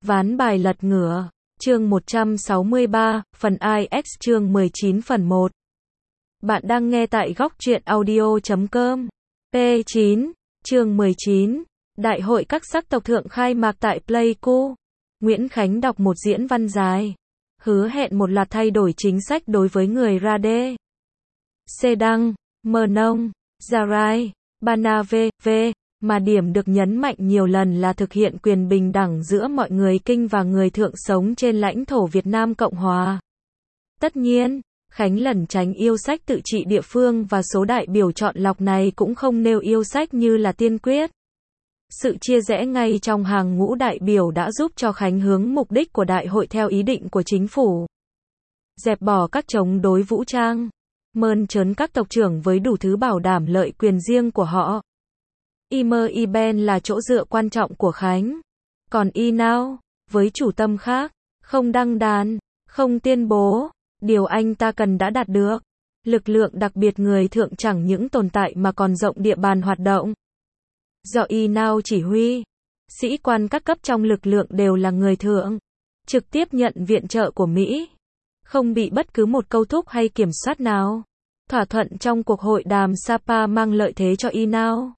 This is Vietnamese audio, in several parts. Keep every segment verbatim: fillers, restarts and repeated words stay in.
Ván bài lật ngửa. Chương một trăm sáu mươi ba, phần I X chương mười chín phần một. Bạn đang nghe tại góc truyện audio chấm com. P chín, chương mười chín. Đại hội các sắc tộc thượng khai mạc tại Pleiku. Nguyễn Khánh đọc một diễn văn dài. Hứa hẹn một loạt thay đổi chính sách đối với người Rade. Sedang, Mơ Nông, Zarai, Bana V V. Mà điểm được nhấn mạnh nhiều lần là thực hiện quyền bình đẳng giữa mọi người Kinh và người Thượng sống trên lãnh thổ Việt Nam Cộng Hòa. Tất nhiên, Khánh lẩn tránh yêu sách tự trị địa phương và số đại biểu chọn lọc này cũng không nêu yêu sách như là tiên quyết. Sự chia rẽ ngay trong hàng ngũ đại biểu đã giúp cho Khánh hướng mục đích của đại hội theo ý định của chính phủ. Dẹp bỏ các chống đối vũ trang, mơn trớn các tộc trưởng với đủ thứ bảo đảm lợi quyền riêng của họ. Imer Iben là chỗ dựa quan trọng của Khánh. Còn Inao, với chủ tâm khác, không đăng đàn, không tuyên bố, điều anh ta cần đã đạt được. Lực lượng đặc biệt người thượng chẳng những tồn tại mà còn rộng địa bàn hoạt động. Do Inao chỉ huy, sĩ quan các cấp trong lực lượng đều là người thượng, trực tiếp nhận viện trợ của Mỹ, không bị bất cứ một câu thúc hay kiểm soát nào. Thỏa thuận trong cuộc hội đàm Sapa mang lợi thế cho Inao.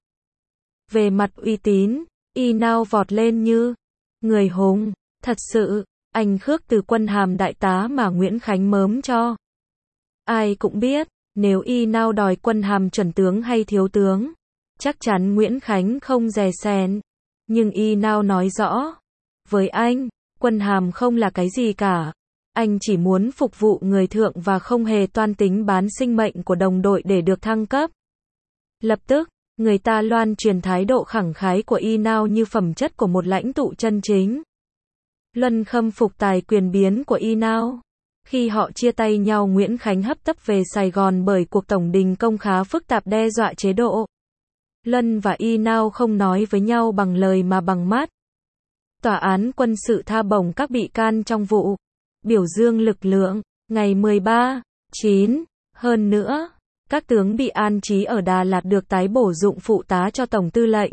Về mặt uy tín, Inao vọt lên như người hùng, thật sự, anh khước từ quân hàm đại tá mà Nguyễn Khánh mớm cho. Ai cũng biết, nếu Inao đòi quân hàm chuẩn tướng hay thiếu tướng, chắc chắn Nguyễn Khánh không dè sén. Nhưng Inao nói rõ, với anh, quân hàm không là cái gì cả. Anh chỉ muốn phục vụ người thượng và không hề toan tính bán sinh mệnh của đồng đội để được thăng cấp. Lập tức, người ta loan truyền thái độ khẳng khái của Inao như phẩm chất của một lãnh tụ chân chính. Luân khâm phục tài quyền biến của Inao. Khi họ chia tay nhau, Nguyễn Khánh hấp tấp về Sài Gòn bởi cuộc tổng đình công khá phức tạp đe dọa chế độ. Luân và Inao không nói với nhau bằng lời mà bằng mắt. Tòa án quân sự tha bổng các bị can trong vụ biểu dương lực lượng, ngày mười ba, chín, hơn nữa. Các tướng bị an trí ở Đà Lạt được tái bổ dụng phụ tá cho tổng tư lệnh.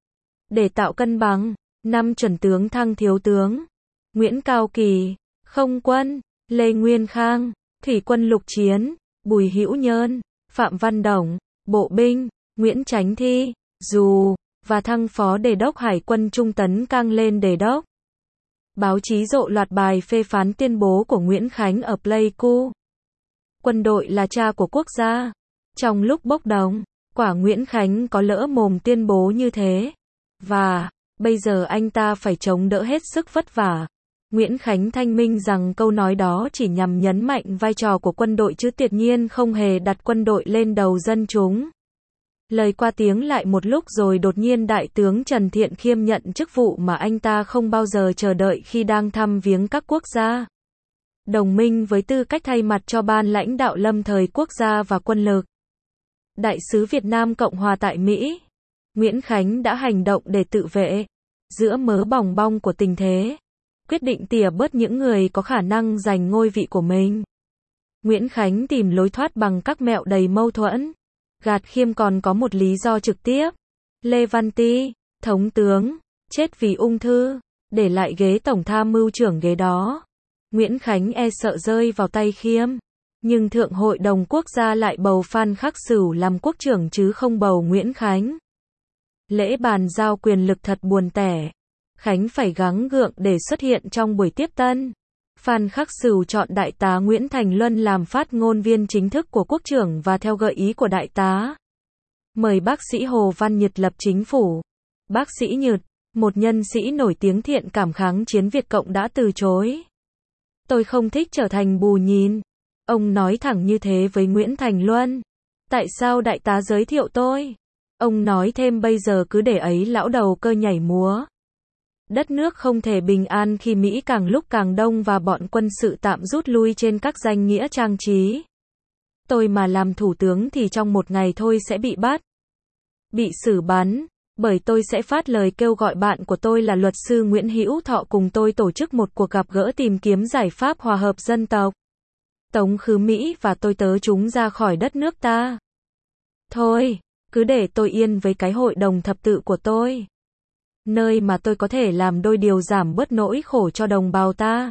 Để tạo cân bằng, năm chuẩn tướng thăng thiếu tướng. Nguyễn Cao Kỳ, không quân, Lê Nguyên Khang, thủy quân lục chiến, Bùi Hữu Nhơn, Phạm Văn Đồng, bộ binh, Nguyễn Chánh Thi, dù, và thăng phó đề đốc hải quân Trung Tấn Cang lên đề đốc. Báo chí rộ loạt bài phê phán tuyên bố của Nguyễn Khánh ở Pleiku. Quân đội là cha của quốc gia. Trong lúc bốc đồng, quả Nguyễn Khánh có lỡ mồm tuyên bố như thế. Và, bây giờ anh ta phải chống đỡ hết sức vất vả. Nguyễn Khánh thanh minh rằng câu nói đó chỉ nhằm nhấn mạnh vai trò của quân đội chứ tuyệt nhiên không hề đặt quân đội lên đầu dân chúng. Lời qua tiếng lại một lúc rồi đột nhiên Đại tướng Trần Thiện Khiêm nhận chức vụ mà anh ta không bao giờ chờ đợi khi đang thăm viếng các quốc gia đồng minh với tư cách thay mặt cho ban lãnh đạo lâm thời quốc gia và quân lực. Đại sứ Việt Nam Cộng Hòa tại Mỹ, Nguyễn Khánh đã hành động để tự vệ giữa mớ bòng bong của tình thế, quyết định tỉa bớt những người có khả năng giành ngôi vị của mình. Nguyễn Khánh tìm lối thoát bằng các mẹo đầy mâu thuẫn. Gạt Khiêm còn có một lý do trực tiếp. Lê Văn Ty, thống tướng, chết vì ung thư, để lại ghế tổng tham mưu trưởng ghế đó. Nguyễn Khánh e sợ rơi vào tay Khiêm. Nhưng Thượng Hội đồng Quốc gia lại bầu Phan Khắc Sửu làm quốc trưởng chứ không bầu Nguyễn Khánh. Lễ bàn giao quyền lực thật buồn tẻ. Khánh phải gắng gượng để xuất hiện trong buổi tiếp tân. Phan Khắc Sửu chọn đại tá Nguyễn Thành Luân làm phát ngôn viên chính thức của quốc trưởng và theo gợi ý của đại tá, mời bác sĩ Hồ Văn Nhật lập chính phủ. Bác sĩ Nhật, một nhân sĩ nổi tiếng thiện cảm kháng chiến Việt Cộng đã từ chối. Tôi không thích trở thành bù nhìn. Ông nói thẳng như thế với Nguyễn Thành Luân. Tại sao đại tá giới thiệu tôi? Ông nói thêm bây giờ cứ để ấy lão đầu cơ nhảy múa. Đất nước không thể bình an khi Mỹ càng lúc càng đông và bọn quân sự tạm rút lui trên các danh nghĩa trang trí. Tôi mà làm thủ tướng thì trong một ngày thôi sẽ bị bắt. Bị xử bắn, bởi tôi sẽ phát lời kêu gọi bạn của tôi là luật sư Nguyễn Hữu Thọ cùng tôi tổ chức một cuộc gặp gỡ tìm kiếm giải pháp hòa hợp dân tộc. Tống khứ Mỹ và tôi tớ chúng ra khỏi đất nước ta. Thôi, cứ để tôi yên với cái hội đồng thập tự của tôi. nơi mà tôi có thể làm đôi điều giảm bớt nỗi khổ cho đồng bào ta.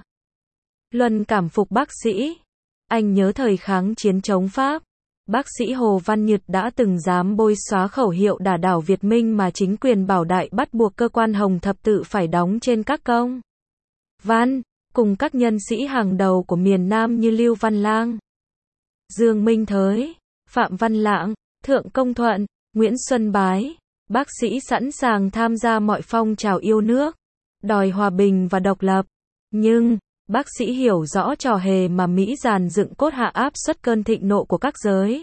Luân cảm phục bác sĩ. Anh nhớ thời kháng chiến chống Pháp, bác sĩ Hồ Văn Nhật đã từng dám bôi xóa khẩu hiệu đả đảo Việt Minh mà chính quyền Bảo Đại bắt buộc cơ quan Hồng Thập Tự phải đóng trên các công văn, cùng các nhân sĩ hàng đầu của miền Nam như Lưu Văn Lang, Dương Minh Thới, Phạm Văn Lạng, Thượng Công Thuận, Nguyễn Xuân Bái. Bác sĩ sẵn sàng tham gia mọi phong trào yêu nước, đòi hòa bình và độc lập. Nhưng, bác sĩ hiểu rõ trò hề mà Mỹ dàn dựng cốt hạ áp suất cơn thịnh nộ của các giới.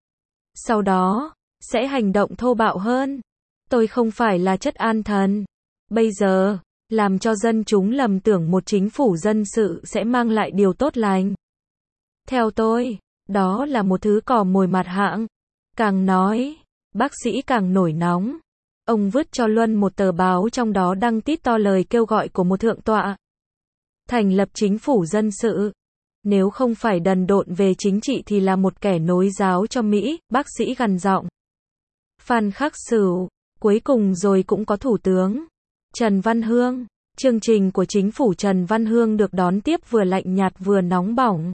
Sau đó, sẽ hành động thô bạo hơn. Tôi không phải là chất an thần. Bây giờ, làm cho dân chúng lầm tưởng một chính phủ dân sự sẽ mang lại điều tốt lành. Theo tôi, đó là một thứ cò mồi mặt hạng. Càng nói, bác sĩ càng nổi nóng. Ông vứt cho Luân một tờ báo trong đó đăng tít to lời kêu gọi của một thượng tọa thành lập chính phủ dân sự. Nếu không phải đần độn về chính trị thì là một kẻ nối giáo cho Mỹ, bác sĩ gằn giọng. Phan Khắc Sửu, cuối cùng rồi cũng có thủ tướng. Trần Văn Hương, chương trình của chính phủ Trần Văn Hương được đón tiếp vừa lạnh nhạt vừa nóng bỏng.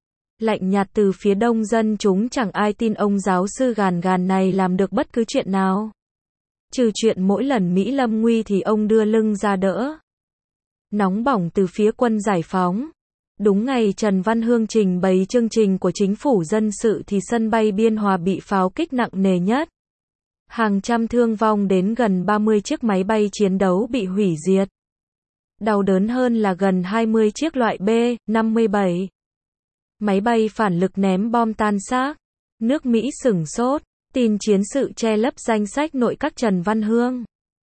Lạnh nhạt từ phía đông dân chúng chẳng ai tin ông giáo sư gàn gàn này làm được bất cứ chuyện nào. Trừ chuyện mỗi lần Mỹ lâm nguy thì ông đưa lưng ra đỡ. Nóng bỏng từ phía quân giải phóng. Đúng ngày Trần Văn Hương trình bày chương trình của chính phủ dân sự thì sân bay Biên Hòa bị pháo kích nặng nề nhất. Hàng trăm thương vong đến gần ba mươi chiếc máy bay chiến đấu bị hủy diệt. Đau đớn hơn là gần hai mươi chiếc loại B năm mươi bảy. Máy bay phản lực ném bom tan xác. Nước Mỹ sửng sốt. Tin chiến sự che lấp danh sách nội các Trần Văn Hương.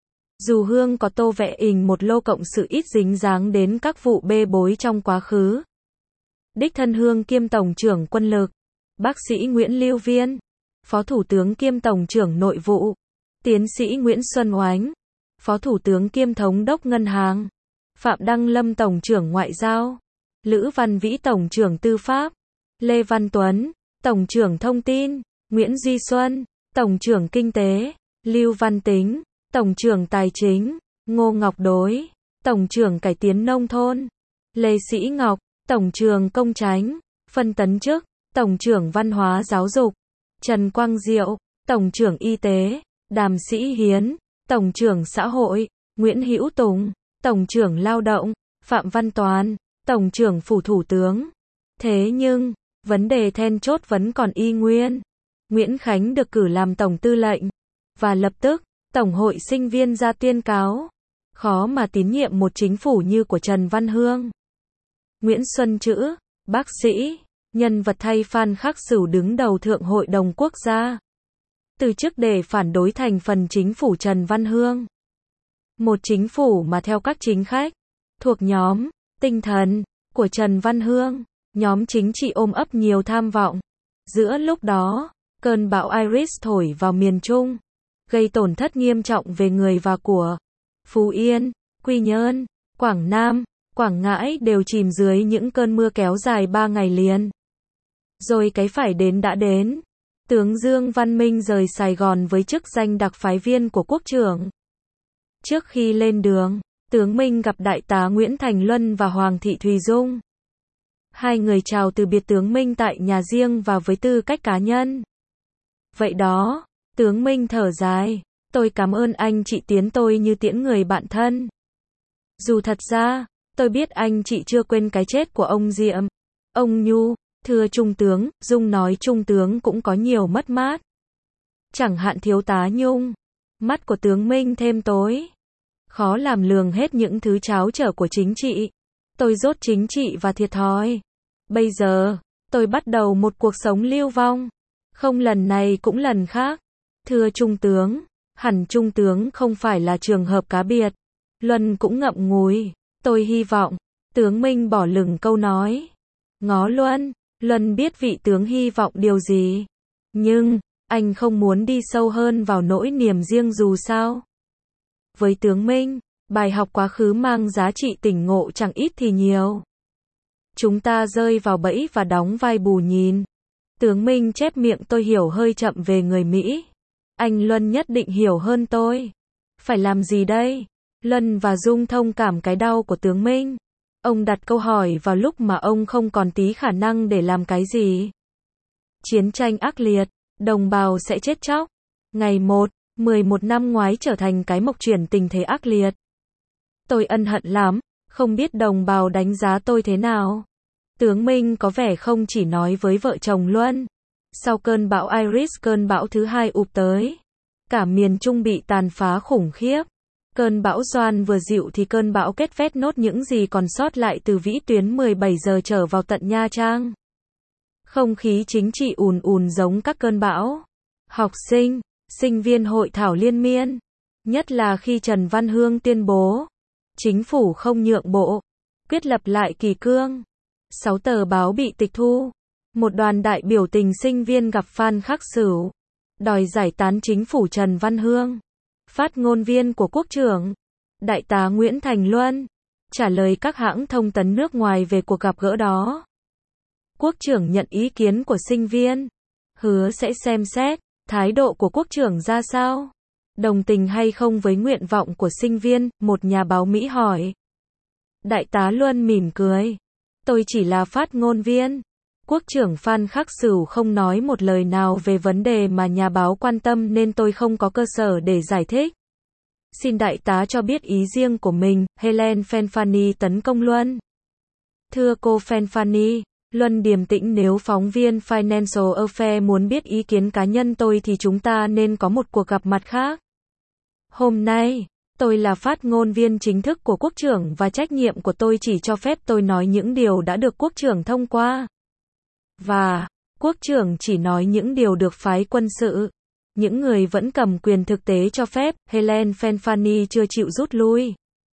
Dù Hương có tô vẽ hình một lô cộng sự ít dính dáng đến các vụ bê bối trong quá khứ. Đích thân Hương kiêm Tổng trưởng Quân lực, bác sĩ Nguyễn Lưu Viên, Phó Thủ tướng kiêm Tổng trưởng Nội vụ, Tiến sĩ Nguyễn Xuân Oánh, Phó Thủ tướng kiêm Thống đốc Ngân hàng, Phạm Đăng Lâm Tổng trưởng Ngoại giao, Lữ Văn Vĩ Tổng trưởng Tư pháp, Lê Văn Tuấn, Tổng trưởng Thông tin, Nguyễn Duy Xuân, Tổng trưởng Kinh tế, Lưu Văn Tính, Tổng trưởng Tài chính, Ngô Ngọc Đối, Tổng trưởng Cải tiến Nông thôn, Lê Sĩ Ngọc, Tổng trưởng Công chánh, phân tấn chức, Tổng trưởng Văn hóa Giáo dục, Trần Quang Diệu, Tổng trưởng Y tế, Đàm Sĩ Hiến, Tổng trưởng Xã hội, Nguyễn Hữu Tùng, Tổng trưởng Lao động, Phạm Văn Toàn, Tổng trưởng Phủ Thủ tướng. Thế nhưng, vấn đề then chốt vẫn còn y nguyên. Nguyễn Khánh được cử làm Tổng tư lệnh. Và lập tức, Tổng hội sinh viên ra tuyên cáo. Khó mà tín nhiệm một chính phủ như của Trần Văn Hương. Nguyễn Xuân Chữ, bác sĩ, nhân vật thay Phan Khắc Sửu đứng đầu Thượng hội đồng quốc gia. Từ chức để phản đối thành phần chính phủ Trần Văn Hương. Một chính phủ mà theo các chính khách, thuộc nhóm, tinh thần, của Trần Văn Hương, nhóm chính trị ôm ấp nhiều tham vọng. Giữa lúc đó, cơn bão Iris thổi vào miền Trung, gây tổn thất nghiêm trọng về người và của. Phú Yên, Quy Nhơn, Quảng Nam, Quảng Ngãi đều chìm dưới những cơn mưa kéo dài ba ngày liền. Rồi cái phải đến đã đến. Tướng Dương Văn Minh rời Sài Gòn với chức danh đặc phái viên của quốc trưởng. Trước khi lên đường, tướng Minh gặp đại tá Nguyễn Thành Luân và Hoàng Thị Thùy Dung. Hai người chào từ biệt tướng Minh tại nhà riêng và với tư cách cá nhân. Vậy đó, tướng Minh thở dài, tôi cảm ơn anh chị tiến tôi như tiễn người bạn thân. Dù thật ra, tôi biết anh chị chưa quên cái chết của ông Diệm. Ông Nhu, thưa Trung tướng, Dung nói Trung tướng cũng có nhiều mất mát. Chẳng hạn thiếu tá Nhung. Mắt của tướng Minh thêm tối. Khó làm lường hết những thứ tráo trở của chính trị. Tôi dốt chính trị và thiệt thòi. Bây giờ, tôi bắt đầu một cuộc sống lưu vong. Không lần này cũng lần khác. Thưa Trung tướng, hẳn Trung tướng không phải là trường hợp cá biệt. Luân cũng ngậm ngùi. Tôi hy vọng, tướng Minh bỏ lửng câu nói. Ngó Luân, Luân biết vị tướng hy vọng điều gì. Nhưng, anh không muốn đi sâu hơn vào nỗi niềm riêng dù sao. Với tướng Minh, bài học quá khứ mang giá trị tỉnh ngộ chẳng ít thì nhiều. Chúng ta rơi vào bẫy và đóng vai bù nhìn. Tướng Minh chép miệng tôi hiểu hơi chậm về người Mỹ. Anh Luân nhất định hiểu hơn tôi. Phải làm gì đây? Luân và Dung thông cảm cái đau của tướng Minh. Ông đặt câu hỏi vào lúc mà ông không còn tí khả năng để làm cái gì. Chiến tranh ác liệt, đồng bào sẽ chết chóc. Ngày một, mười một năm ngoái trở thành cái mốc chuyển tình thế ác liệt. Tôi ân hận lắm, không biết đồng bào đánh giá tôi thế nào. Tướng Minh có vẻ không chỉ nói với vợ chồng Luân. Sau cơn bão Iris, cơn bão thứ hai ụp tới. Cả miền Trung bị tàn phá khủng khiếp. Cơn bão Doan vừa dịu thì cơn bão Kết vét nốt những gì còn sót lại từ vĩ tuyến mười bảy giờ trở vào tận Nha Trang. Không khí chính trị ùn ùn giống các cơn bão. Học sinh, sinh viên hội thảo liên miên. Nhất là khi Trần Văn Hương tuyên bố chính phủ không nhượng bộ, quyết lập lại kỷ cương. Sáu tờ báo bị tịch thu. Một đoàn đại biểu tình sinh viên gặp Phan Khắc Sửu, đòi giải tán chính phủ Trần Văn Hương. Phát ngôn viên của Quốc trưởng, Đại tá Nguyễn Thành Luân, trả lời các hãng thông tấn nước ngoài về cuộc gặp gỡ đó. Quốc trưởng nhận ý kiến của sinh viên, hứa sẽ xem xét, thái độ của Quốc trưởng ra sao? Đồng tình hay không với nguyện vọng của sinh viên, một nhà báo Mỹ hỏi. Đại tá Luân mỉm cười. Tôi chỉ là phát ngôn viên. Quốc trưởng Phan Khắc Sửu không nói một lời nào về vấn đề mà nhà báo quan tâm nên tôi không có cơ sở để giải thích. Xin đại tá cho biết ý riêng của mình, Helen Fanfani tấn công Luân. Thưa cô Fanfani, Luân điềm tĩnh, nếu phóng viên Financial Affairs muốn biết ý kiến cá nhân tôi thì chúng ta nên có một cuộc gặp mặt khác. Hôm nay, tôi là phát ngôn viên chính thức của Quốc trưởng và trách nhiệm của tôi chỉ cho phép tôi nói những điều đã được Quốc trưởng thông qua. Và, Quốc trưởng chỉ nói những điều được phái quân sự. Những người vẫn cầm quyền thực tế cho phép, Helen Fanfani chưa chịu rút lui.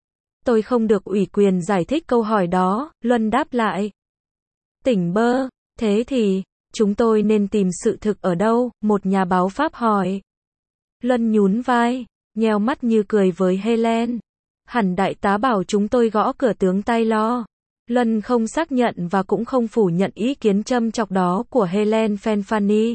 Tôi không được ủy quyền giải thích câu hỏi đó, Luân đáp lại. Tỉnh bơ, thế thì, chúng tôi nên tìm sự thực ở đâu, một nhà báo Pháp hỏi. Luân nhún vai, nheo mắt như cười với Helen. Hẳn đại tá bảo chúng tôi gõ cửa tướng Taylor. Luân không xác nhận và cũng không phủ nhận ý kiến châm chọc đó của Helen Fanfani.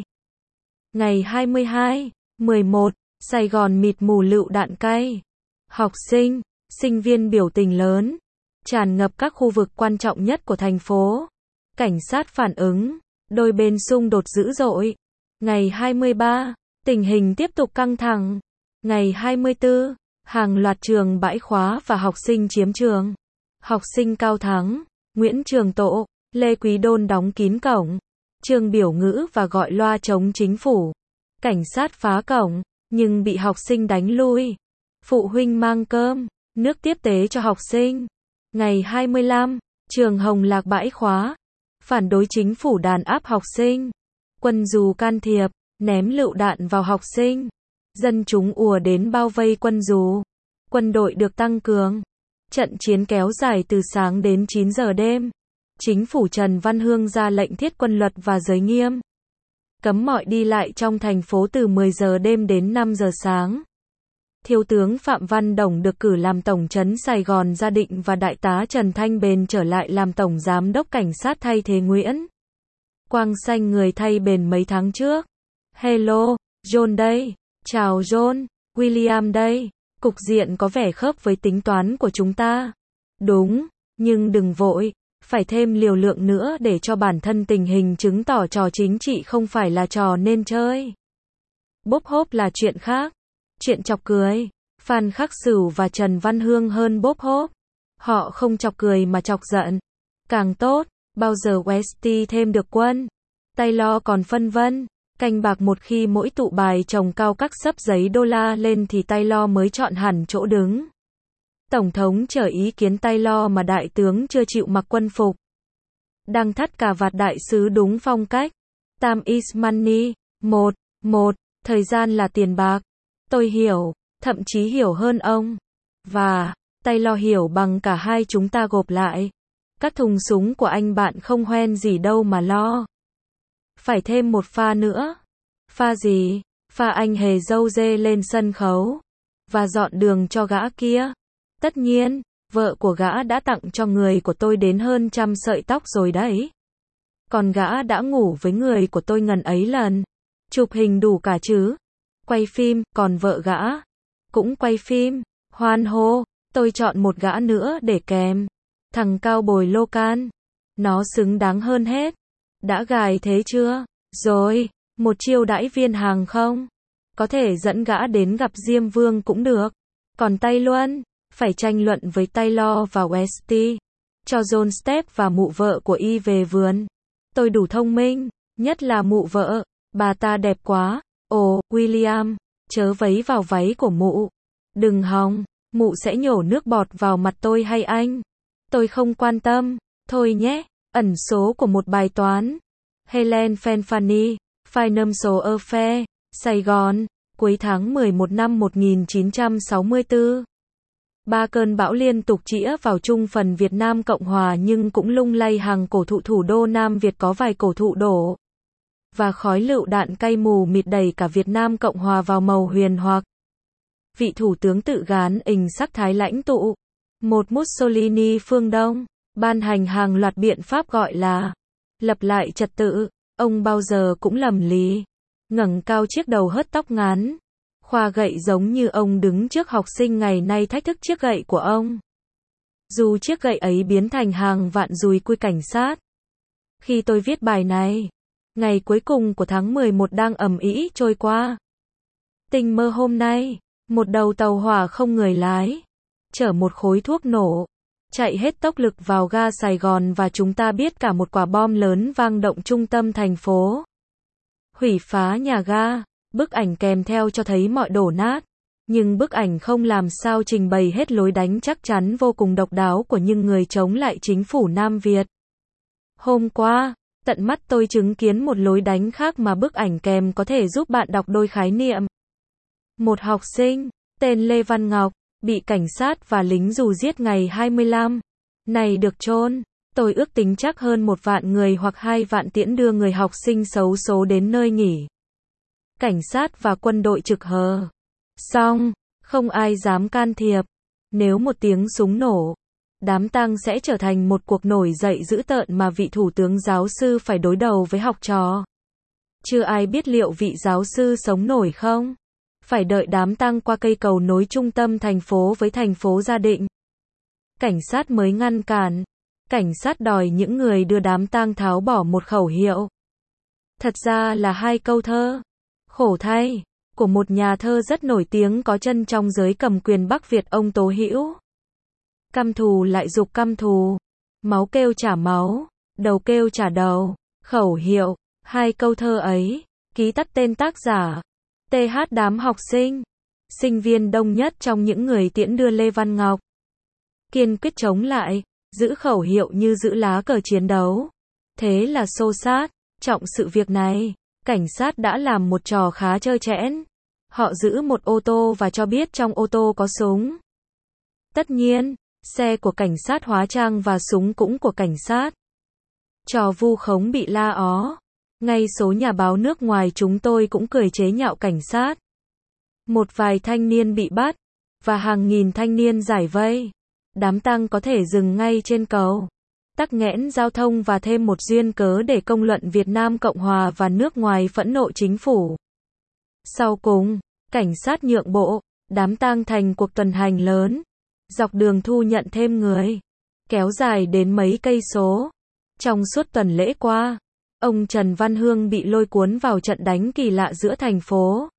Ngày hai mươi hai, mười một, Sài Gòn mịt mù lựu đạn cay. Học sinh, sinh viên biểu tình lớn, tràn ngập các khu vực quan trọng nhất của thành phố. Cảnh sát phản ứng, đôi bên xung đột dữ dội. Ngày hai mươi ba, tình hình tiếp tục căng thẳng. Ngày hai mươi tư, hàng loạt trường bãi khóa và học sinh chiếm trường. Học sinh Cao Thắng, Nguyễn Trường Tộ, Lê Quý Đôn đóng kín cổng, trường biểu ngữ và gọi loa chống chính phủ. Cảnh sát phá cổng, nhưng bị học sinh đánh lui. Phụ huynh mang cơm, nước tiếp tế cho học sinh. Ngày hai mươi lăm, trường Hồng Lạc bãi khóa, phản đối chính phủ đàn áp học sinh. Quân dù can thiệp, ném lựu đạn vào học sinh. Dân chúng ùa đến bao vây quân dù. Quân đội được tăng cường. Trận chiến kéo dài từ sáng đến chín giờ đêm. Chính phủ Trần Văn Hương ra lệnh thiết quân luật và giới nghiêm. Cấm mọi đi lại trong thành phố từ mười giờ đêm đến năm giờ sáng. Thiếu tướng Phạm Văn Đồng được cử làm Tổng trấn Sài Gòn Gia Định và Đại tá Trần Thanh Bền trở lại làm Tổng Giám đốc Cảnh sát thay thế Nguyễn Quang Xanh người thay Bền mấy tháng trước. Hello, John đây. Chào John, William đây. Cục diện có vẻ khớp với tính toán của chúng ta. Đúng, nhưng đừng vội, phải thêm liều lượng nữa để cho bản thân tình hình chứng tỏ trò chính trị không phải là trò nên chơi. Bốp hốp là chuyện khác. Chuyện chọc cười. Phan Khắc Sửu và Trần Văn Hương hơn bốp hốp. Họ không chọc cười mà chọc giận. Càng tốt, bao giờ Westy thêm được quân. Taylor còn phân vân. Canh bạc một khi mỗi tụ bài chồng cao các xấp giấy đô la lên thì Taylor mới chọn hẳn chỗ đứng. Tổng thống chờ ý kiến Taylor mà đại tướng chưa chịu mặc quân phục. Đang thắt cà vạt đại sứ đúng phong cách. Time is money. Một, một, thời gian là tiền bạc. Tôi hiểu, thậm chí hiểu hơn ông. Và, Taylor hiểu bằng cả hai chúng ta gộp lại. Các thùng súng của anh bạn không hoen gì đâu mà lo. Phải thêm một pha nữa. Pha gì? Pha anh hề dâu dê lên sân khấu. Và dọn đường cho gã kia. Tất nhiên, vợ của gã đã tặng cho người của tôi đến hơn trăm sợi tóc rồi đấy. Còn gã đã ngủ với người của tôi ngần ấy lần. Chụp hình đủ cả chứ. Quay phim, còn vợ gã cũng quay phim. Hoan hô, Tôi chọn một gã nữa để kèm. Thằng cao bồi Locan. Nó xứng đáng hơn hết. Đã gài thế chưa? Rồi, một chiêu đãi viên hàng không? Có thể dẫn gã đến gặp Diêm Vương cũng được. Còn Tây Luân, phải tranh luận với Taylor và Westy. Cho John Stepp và mụ vợ của y về vườn. Tôi đủ thông minh, nhất là mụ vợ. Bà ta đẹp quá. Ồ, William, chớ vấy vào váy của mụ. Đừng hòng, mụ sẽ nhổ nước bọt vào mặt tôi hay anh. Tôi không quan tâm. Thôi nhé, ẩn số của một bài toán. Helen Fanfani, Financial Affair, Sài Gòn, cuối tháng mười một năm một nghìn chín trăm sáu mươi tư. Ba cơn bão liên tục chĩa vào trung phần Việt Nam Cộng Hòa nhưng cũng lung lay hàng cổ thụ thủ đô Nam Việt, có vài cổ thụ đổ. Và khói lựu đạn cay mù mịt đẩy cả Việt Nam Cộng Hòa vào màu huyền hoặc. Vị thủ tướng tự gán ình sắc thái lãnh tụ. Một Mussolini phương Đông, ban hành hàng loạt biện pháp gọi là lập lại trật tự. Ông bao giờ cũng lầm lì, ngẩng cao chiếc đầu hớt tóc ngắn, khoa gậy giống như ông đứng trước học sinh ngày nay thách thức chiếc gậy của ông. Dù chiếc gậy ấy biến thành hàng vạn dùi cui cảnh sát. Khi tôi viết bài này, ngày cuối cùng của tháng mười một đang ầm ĩ trôi qua. Tình mơ hôm nay, một đầu tàu hỏa không người lái, chở một khối thuốc nổ, chạy hết tốc lực vào ga Sài Gòn và chúng ta biết cả một quả bom lớn vang động trung tâm thành phố. Hủy phá nhà ga, bức ảnh kèm theo cho thấy mọi đổ nát. Nhưng bức ảnh không làm sao trình bày hết lối đánh chắc chắn vô cùng độc đáo của những người chống lại chính phủ Nam Việt. Hôm qua, tận mắt tôi chứng kiến một lối đánh khác mà bức ảnh kèm có thể giúp bạn đọc đôi khái niệm. Một học sinh, tên Lê Văn Ngọc, bị cảnh sát và lính dù giết ngày hai mươi lăm. Này được chôn. Tôi ước tính chắc hơn một vạn người hoặc hai vạn tiễn đưa người học sinh xấu số đến nơi nghỉ. Cảnh sát và quân đội trực hờ. Xong, không ai dám can thiệp. Nếu một tiếng súng nổ, đám tang sẽ trở thành một cuộc nổi dậy dữ tợn mà vị thủ tướng giáo sư phải đối đầu với học trò. Chưa ai biết liệu vị giáo sư sống nổi không? Phải đợi đám tang qua cây cầu nối trung tâm thành phố với thành phố Gia Định. Cảnh sát mới ngăn cản. Cảnh sát đòi những người đưa đám tang tháo bỏ một khẩu hiệu. Thật ra là hai câu thơ. Khổ thay, của một nhà thơ rất nổi tiếng có chân trong giới cầm quyền Bắc Việt, ông Tố Hữu. Căm thù lại dục căm thù. Máu kêu trả máu. Đầu kêu trả đầu. Khẩu hiệu. Hai câu thơ ấy. Ký tắt tên tác giả. tê hát đám học sinh. Sinh viên đông nhất trong những người tiễn đưa Lê Văn Ngọc. Kiên quyết chống lại. Giữ khẩu hiệu như giữ lá cờ chiến đấu. Thế là xô xát. Trọng sự việc này, cảnh sát đã làm một trò khá trơ trẽn. Họ giữ một ô tô và cho biết trong ô tô có súng. Tất nhiên, xe của cảnh sát hóa trang và súng cũng của cảnh sát. Trò vu khống bị la ó. Ngay số nhà báo nước ngoài chúng tôi cũng cười chế nhạo cảnh sát. Một vài thanh niên bị bắt, và hàng nghìn thanh niên giải vây. Đám tang có thể dừng ngay trên cầu. Tắc nghẽn giao thông và thêm một duyên cớ để công luận Việt Nam Cộng Hòa và nước ngoài phẫn nộ chính phủ. Sau cùng, cảnh sát nhượng bộ, đám tang thành cuộc tuần hành lớn. Dọc đường thu nhận thêm người. Kéo dài đến mấy cây số. Trong suốt tuần lễ qua, ông Trần Văn Hương bị lôi cuốn vào trận đánh kỳ lạ giữa thành phố.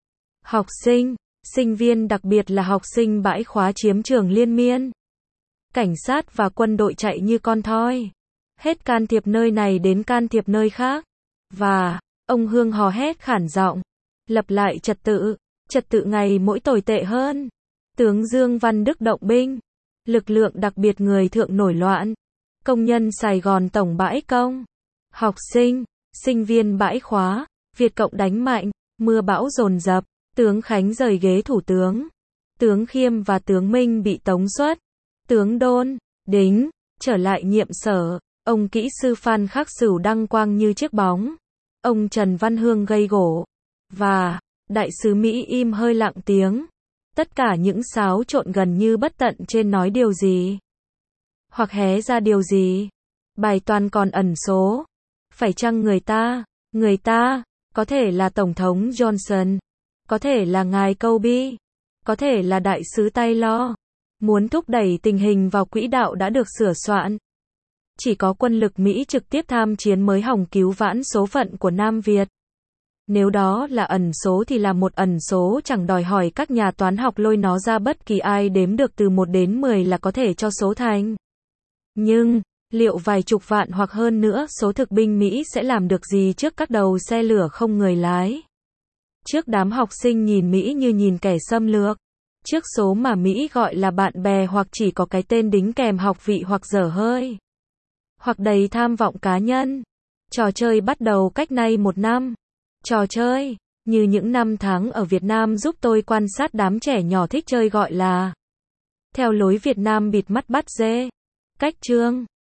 Học sinh, sinh viên đặc biệt là học sinh bãi khóa chiếm trường liên miên. Cảnh sát và quân đội chạy như con thoi. Hết can thiệp nơi này đến can thiệp nơi khác. Và, ông Hương hò hét khản giọng. Lập lại trật tự. Trật tự ngày mỗi tồi tệ hơn. Tướng Dương Văn Đức động binh. Lực lượng đặc biệt người thượng nổi loạn. Công nhân Sài Gòn tổng bãi công. Học sinh, sinh viên bãi khóa. Việt Cộng đánh mạnh. Mưa bão dồn dập. Tướng Khánh rời ghế thủ tướng. Tướng Khiêm và tướng Minh bị tống xuất. Tướng Đôn, Đính, trở lại nhiệm sở. Ông kỹ sư Phan Khắc Sửu đăng quang như chiếc bóng. Ông Trần Văn Hương gây gổ. Và, đại sứ Mỹ im hơi lặng tiếng. Tất cả những xáo trộn gần như bất tận trên nói điều gì. Hoặc hé ra điều gì. Bài toán còn ẩn số. Phải chăng người ta, người ta, có thể là Tổng thống Johnson. Có thể là ngài Kobe. Có thể là đại sứ Taylor. muốn thúc đẩy tình hình vào quỹ đạo đã được sửa soạn. Chỉ có quân lực Mỹ trực tiếp tham chiến mới hòng cứu vãn số phận của Nam Việt. Nếu đó là ẩn số thì là một ẩn số, chẳng đòi hỏi các nhà toán học lôi nó ra, bất kỳ ai đếm được từ một đến mười là có thể cho số thành. Nhưng, liệu vài chục vạn hoặc hơn nữa số thực binh Mỹ sẽ làm được gì trước các đầu xe lửa không người lái? Trước đám học sinh nhìn Mỹ như nhìn kẻ xâm lược? Trước số mà Mỹ gọi là bạn bè hoặc chỉ có cái tên đính kèm học vị hoặc dở hơi? Hoặc đầy tham vọng cá nhân? Trò chơi bắt đầu cách nay một năm. Trò chơi, như những năm tháng ở Việt Nam giúp tôi quan sát đám trẻ nhỏ thích chơi gọi là theo lối Việt Nam bịt mắt bắt dê. Cách chương